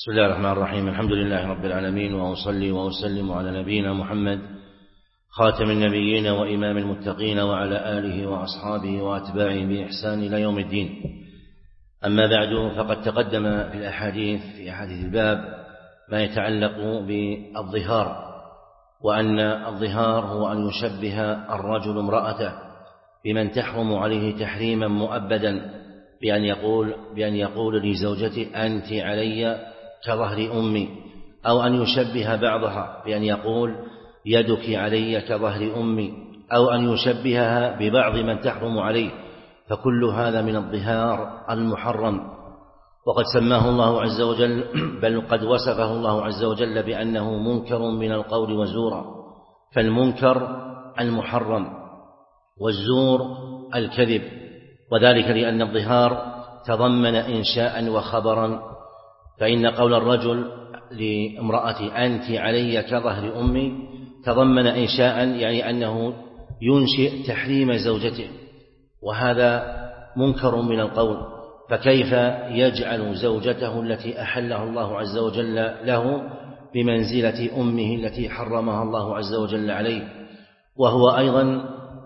بسم الله الرحمن الرحيم. الحمد لله رب العالمين، وأصلي وأسلم على نبينا محمد خاتم النبيين وإمام المتقين وعلى آله وأصحابه وأتباعه بإحسان إلى يوم الدين. أما بعد، فقد تقدم في الأحاديث في أحاديث الباب ما يتعلق بالظهار، وأن الظهار هو أن يشبه الرجل امرأته بمن تحرم عليه تحريما مؤبدا، بأن يقول لزوجته أنت علي كظهر أمي، أو أن يشبه بعضها بأن يقول يدك علي كظهر أمي، أو أن يشبهها ببعض من تحرم عليه، فكل هذا من الظهار المحرم. وقد سماه الله عز وجل، بل قد وصفه الله عز وجل بأنه منكر من القول وزورا، فالمنكر المحرم والزور الكذب، وذلك لأن الظهار تضمن إنشاء وخبرا. فإن قول الرجل لامرأة أنت علي كظهر أمي تضمن إنشاء، يعني أنه ينشئ تحريم زوجته، وهذا منكر من القول. فكيف يجعل زوجته التي أحلها الله عز وجل له بمنزلة أمه التي حرمها الله عز وجل عليه؟ وهو أيضا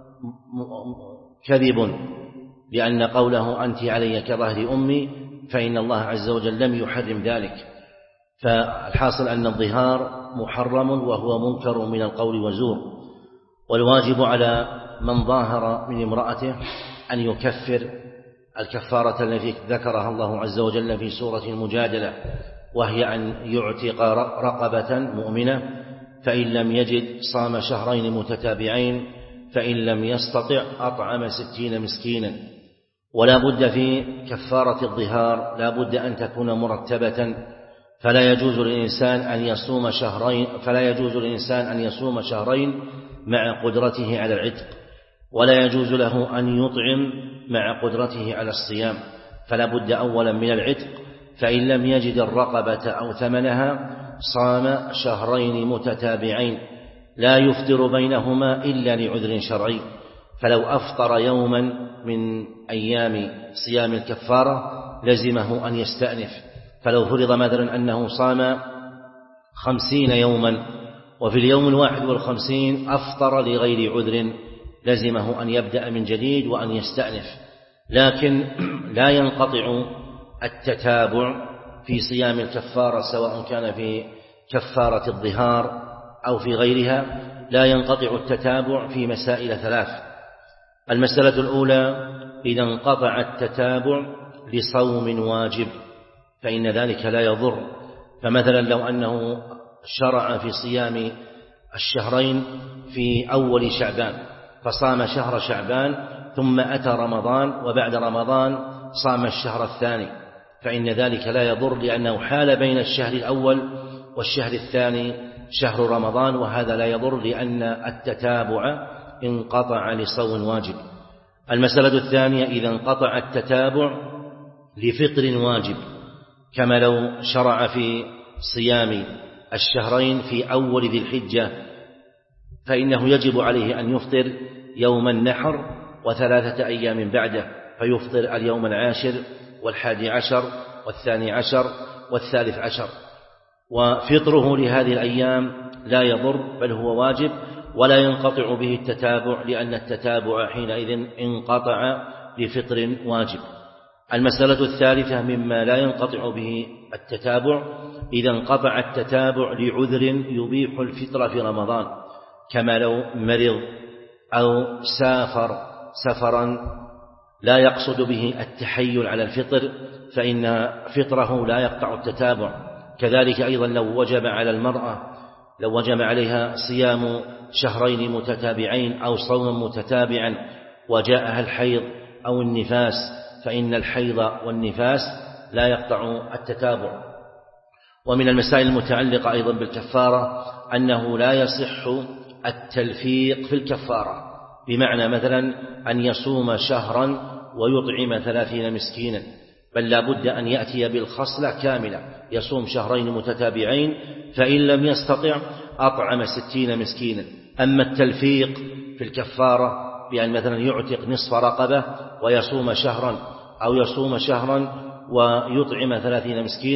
كذب، لأن قوله أنت علي كظهر أمي فإن الله عز وجل لم يحرم ذلك. فالحاصل أن الظهار محرم وهو منكر من القول وزور. والواجب على من ظاهر من امرأته أن يكفر الكفارة التي ذكرها الله عز وجل في سورة المجادلة، وهي أن يعتق رقبة مؤمنة، فإن لم يجد صام شهرين متتابعين، فإن لم يستطع أطعم 60 مسكينا. ولا بد في كفارة الظهار لا بد أن تكون مرتبة، فلا يجوز للإنسان أن يصوم شهرين مع قدرته على العتق، ولا يجوز له أن يطعم مع قدرته على الصيام، فلا بد أولا من العتق، فإن لم يجد الرقبة أو ثمنها صام شهرين متتابعين لا يفطر بينهما إلا لعذر شرعي. فلو أفطر يوما من أيام صيام الكفارة لزمه أن يستأنف. فلو فرض مثلا أنه صام 50 يوما، وفي اليوم 51 أفطر لغير عذر، لزمه أن يبدأ من جديد وأن يستأنف. لكن لا ينقطع التتابع في صيام الكفارة، سواء كان في كفارة الظهار أو في غيرها، لا ينقطع التتابع في مسائل 3. المسألة الأولى: إذا انقطع التتابع لصوم واجب فإن ذلك لا يضر. فمثلا لو أنه شرع في صيام الشهرين في أول شعبان، فصام شهر شعبان ثم أتى رمضان، وبعد رمضان صام الشهر الثاني، فإن ذلك لا يضر، لأنه حال بين الشهر الأول والشهر الثاني شهر رمضان، وهذا لا يضر لأن التتابع انقطع لصوم واجب. المسألة الثانية: إذا انقطع التتابع لفطر واجب، كما لو شرع في صيام الشهرين في أول ذي الحجة، فإنه يجب عليه أن يفطر يوم النحر و3 أيام بعده، فيفطر اليوم 10 و11 و12 و13، وفطره لهذه الأيام لا يضر، بل هو واجب ولا ينقطع به التتابع، لأن التتابع حينئذ انقطع لفطر واجب. المسألة الثالثة مما لا ينقطع به التتابع: إذا انقطع التتابع لعذر يبيح الفطر في رمضان، كما لو مرض أو سافر سفرا لا يقصد به التحيل على الفطر، فإن فطره لا يقطع التتابع. كذلك أيضا لو وجب على المرأة، لو وجب عليها صيام شهرين متتابعين أو صوم متتابعا وجاءها الحيض أو النفاس، فإن الحيض والنفاس لا يقطع التتابع. ومن المسائل المتعلقة أيضا بالكفارة أنه لا يصح التلفيق في الكفارة، بمعنى مثلا أن يصوم شهرا ويطعم 30 مسكينا، بل لا بد أن يأتي بالخصلة كاملة، يصوم شهرين متتابعين، فإن لم يستطع أطعم 60 مسكينا. أما التلفيق في الكفارة بأن مثلا يعتق نصف رقبة ويصوم شهرا، أو يصوم شهرا ويطعم 30 مسكينا،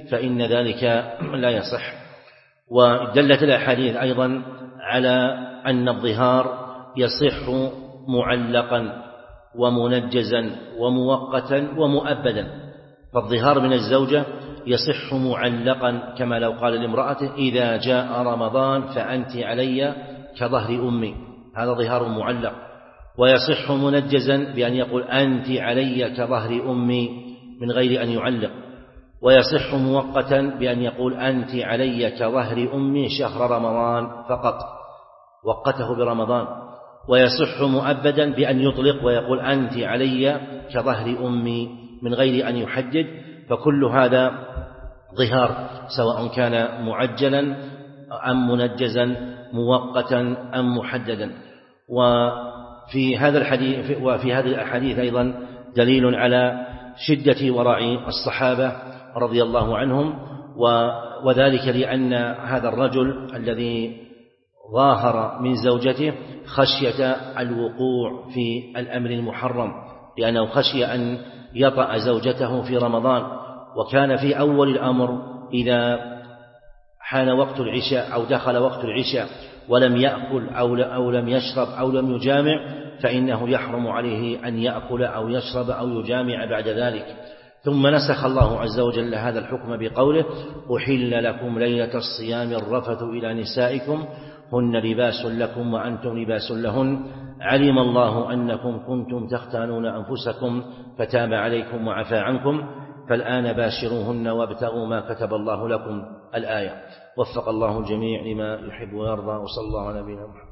فإن ذلك لا يصح. ودلت الأحاديث أيضا على أن الظهار يصح معلقا ومنجزا ومؤقتا ومؤبدا. فالظهار من الزوجة يصح معلقا كما لو قال لامرأته إذا جاء رمضان فأنت علي كظهر أمي، هذا ظهار معلق. ويصح منجزا بأن يقول أنت علي كظهر أمي من غير أن يعلق. ويصح مؤقتا بأن يقول أنت علي كظهر أمي شهر رمضان فقط، وقته برمضان. ويصح مؤبدا بأن يطلق ويقول أنت علي كظهر أمي من غير أن يحدد. فكل هذا ظهار سواء كان معجلا أم منجزا، مؤقتا أم محددا. وفي هذه الأحاديث أيضا دليل على شدة ورع الصحابة رضي الله عنهم، وذلك لأن هذا الرجل الذي ظاهر من زوجته خشية الوقوع في الأمر المحرم، لأنه خشي أن يطأ زوجته في رمضان. وكان في أول الأمر إذا حان وقت العشاء أو دخل وقت العشاء ولم يأكل أو لم يشرب أو لم يجامع فإنه يحرم عليه أن يأكل أو يشرب أو يجامع بعد ذلك. ثم نسخ الله عز وجل هذا الحكم بقوله أحل لكم ليلة الصيام الرفث إلى نسائكم هن لباس لكم وأنتم لباس لهن علم الله أنكم كنتم تختانون أنفسكم فتاب عليكم وعفى عنكم فالآن باشروهن وابتغوا ما كتب الله لكم. الآية. وفق الله الجميع لما يحب ويرضى، وصلى الله على نبينا محمد.